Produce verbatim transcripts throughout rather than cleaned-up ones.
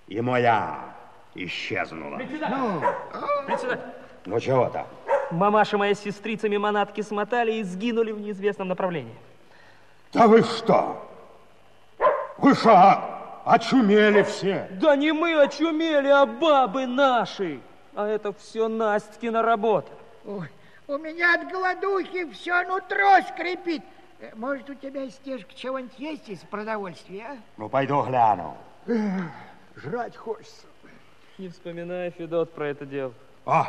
и моя исчезнула. Председатель! Ну, Председатель! Ну, чего там? Мамаша моя с сестрицами манатки смотали и сгинули в неизвестном направлении. Да вы что? Вы что, очумели все? Да не мы очумели, а бабы наши. А это все Настькина работа. Ой, у меня от голодухи все нутро скрипит. Может, у тебя, Стежка, чего-нибудь есть из продовольствия, а? Ну, пойду гляну. Эх, жрать хочется. Не вспоминай, Федот, про это дело. О!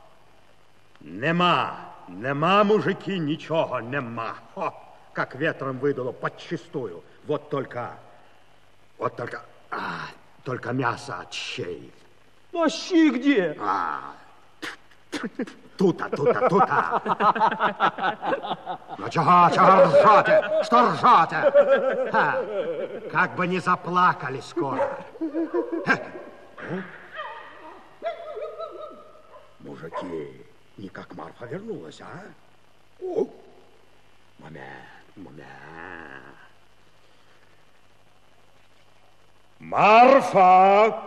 Нема, нема, мужики, ничего нема. О, как ветром выдуло подчистую. Вот только, вот только, а, только мясо от щей. А щи где? А, тута, тута, тута. Ну чего, чего ржете? Что ржете? Ха, как бы не заплакали скоро. Ха. Мужики, не как Марфа вернулась, а? О, момент, момент. Марфа!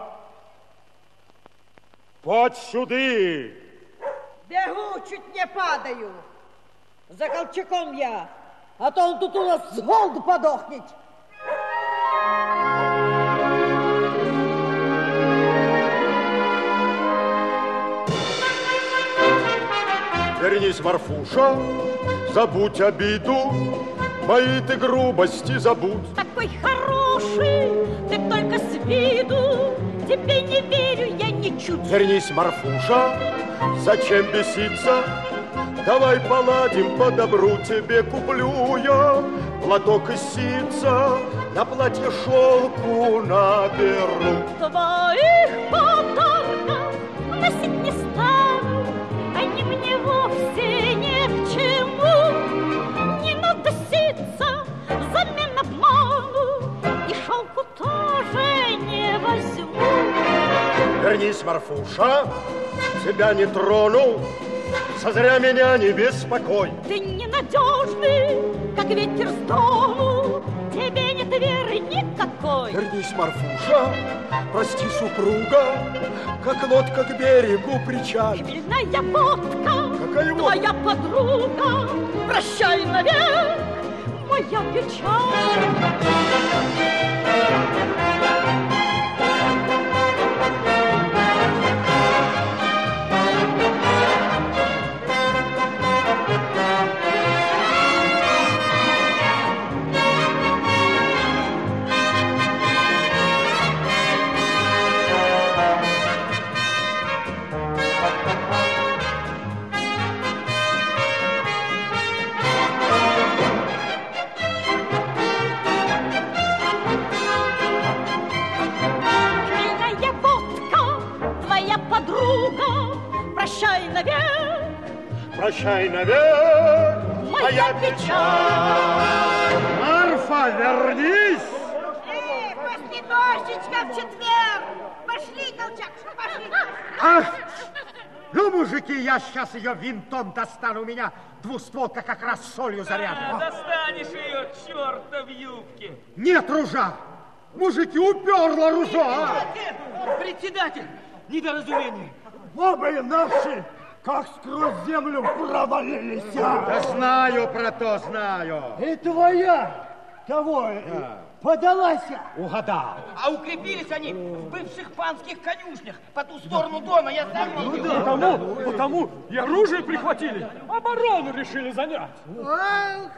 Подь сюды! Бегу, чуть не падаю. За Колчаком я, а то он тут у нас с голоду подохнет. Вернись, Марфуша, забудь обиду, мои ты грубости забудь. Такой хороший, ты только с виду, тебе не верю я ничуть. Вернись, Марфуша, зачем беситься? Давай поладим по добру, тебе куплю я платок из ситца, на платье шелку наберу. Твоих подарков носить не стану, они мне вовсе ни к чему. Не надо ситца взамен обману, и шелку тоже не возьму. Вернись, Марфуша, тебя не трону, созря меня не беспокой. Ты ненадежный, как ветер с дому, тебе нет веры никакой. Вернись, Марфуша, прости супруга, как лодка к берегу причалит. Хмельная водка, какая твоя водка? Подруга, прощай навек, моя печаль. Прощай навек, прощай навек, моя печаль. Марфа, вернись! Эй, после дождичка в четверг! Пошли, Колчак, пошли! Ах! Ну, мужики, я сейчас ее винтом достану. У меня двустволка как раз солью заряжена. А, достанешь ее, черта в юбке. Нет ружа! Мужики, уперла ружо! А? Председатель, недоразумение. Бабы наши, как сквозь землю провалились. Да знаю про то, знаю. И твоя того да. подалась. Угадал. А укрепились они в бывших панских конюшнях по ту сторону дома, я сам видел. Ну да, потому, потому и оружие прихватили, оборону решили занять. Ох,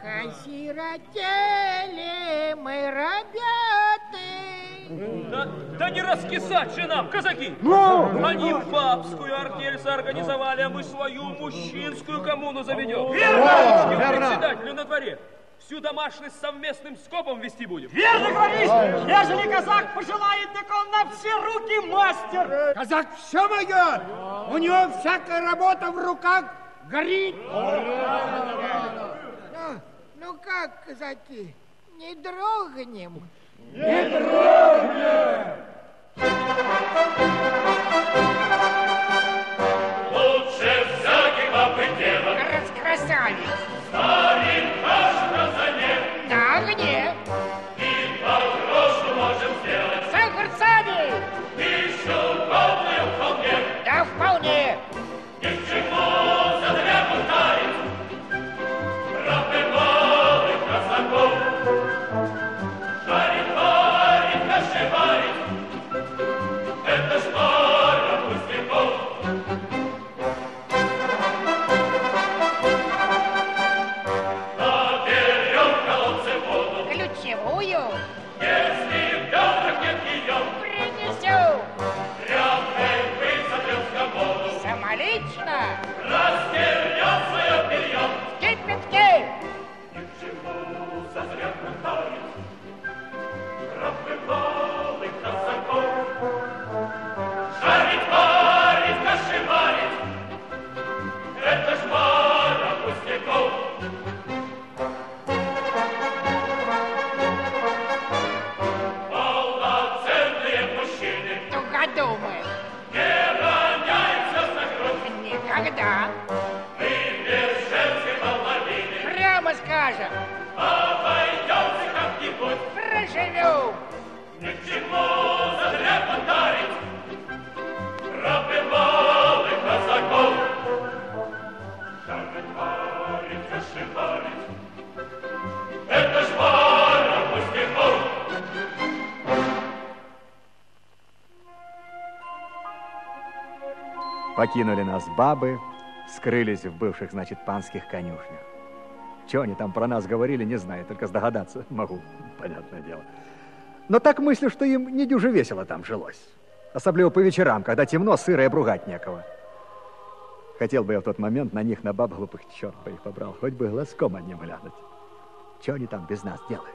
осиротели мы, ребята. Да, да не раскисать же нам, казаки! Ну? Они бабскую артель соорганизовали, а мы свою мужчинскую коммуну заведем. Верно! Верно! Председателю на дворе. Всю домашность совместным скопом вести будем. Верно говоришь! Ежели казак пожелает, так он на все руки мастер. Казак все могет! У него всякая работа в руках горит. Ну, ну как, казаки, не дрогнем? Не дрогнем! Лучше всяких баб девок. Раскрасавец! Станем наш казане. Да, где? И по грошу можем сделать. Сахар сами! И надумаешь. Не роняйся за грудь. Никогда. Мы без женской половины Прямо скажем. обойдемся как-нибудь. Проживем. Ни к чему зазря подарить рабы малых казаков. Жарить, варить, кашеварить — это ж пара пустяков. Покинули нас бабы, скрылись в бывших, значит, панских конюшнях. Чего они там про нас говорили, не знаю, только сдогадаться могу, понятное дело. Но так мыслю, что им не дюже весело там жилось. Особливо по вечерам, когда темно, сыро и обругать некого. Хотел бы я в тот момент на них, на баб глупых, черт бы их побрал, хоть бы глазком одним глянуть. Чего они там без нас делают?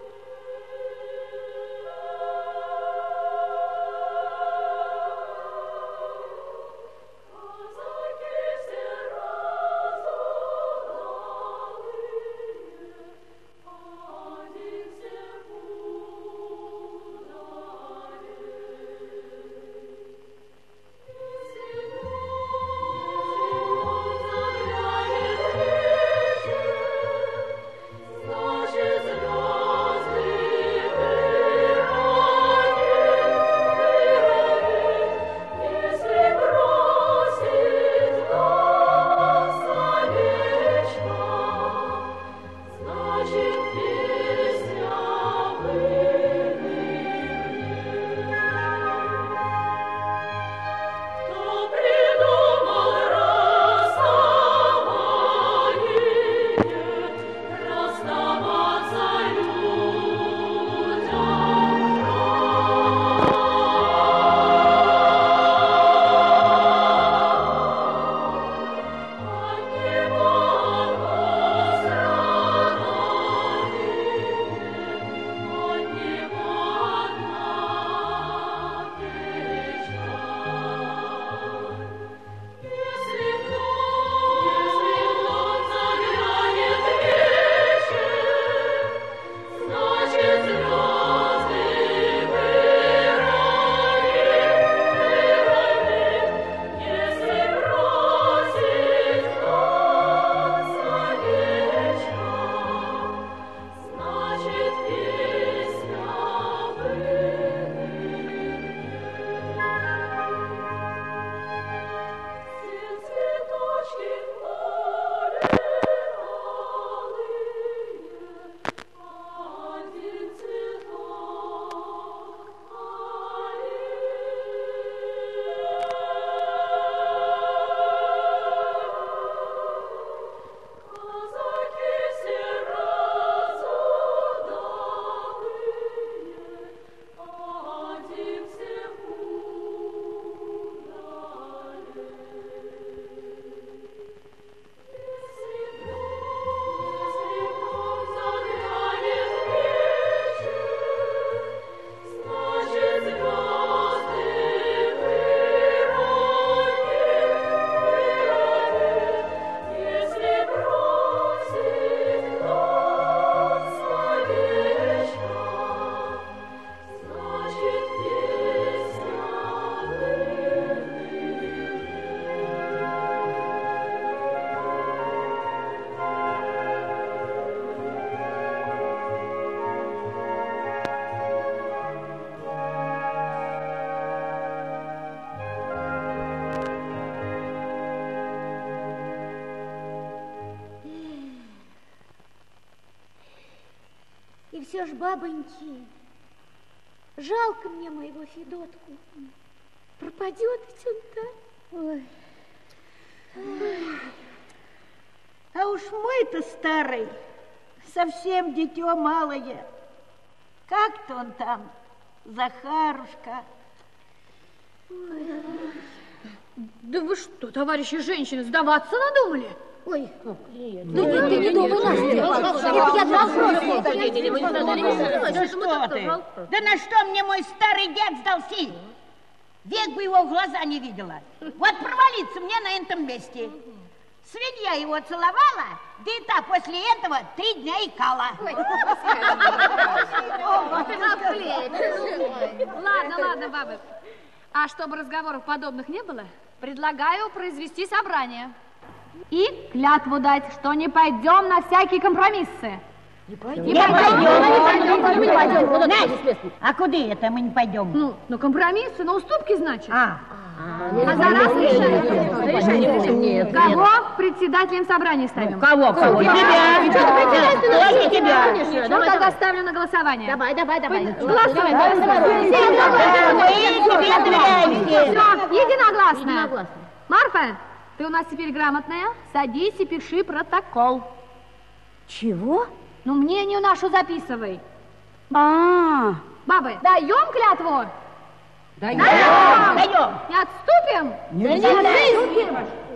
И все ж, бабоньки, жалко мне моего Федотку. Пропадет ведь он так. Ой. Ой. А уж мой-то старый, совсем дитё малое. Как-то он там, Захарушка. Ой. Да вы что, товарищи женщины, сдаваться надумали? Ой, да нет, ты не думай, Настя. Я Да что ты? Да на что мне мой старый дед сдался? Век бы его в глаза не видела. Вот провалиться мне на этом месте. Свинья его целовала, да и та после этого три дня икала. Ладно, ладно, бабы. А чтобы разговоров подобных не было, предлагаю произвести собрание. И клятву дать, что не пойдем на всякие компромиссы. Не пойдем. Не пойдем. Не пойдем. Не пойдем. Настя, а куда это мы не пойдем? Ну, на компромиссы, на уступки, значит. А. А за раз решаем. Нет. Кого председателем собрания ставим? Кого? Кого? Тебя. Только тебя. Ну, тогда ставлю на голосование. Давай, давай, давай. Голосуем. Все, единогласно. Марфа, ты у нас теперь грамотная. Садись и пиши протокол. Чего? Ну, мнению нашу записывай. А, Бабы, даем клятву? Даем. Даем. Не отступим? Не отступим.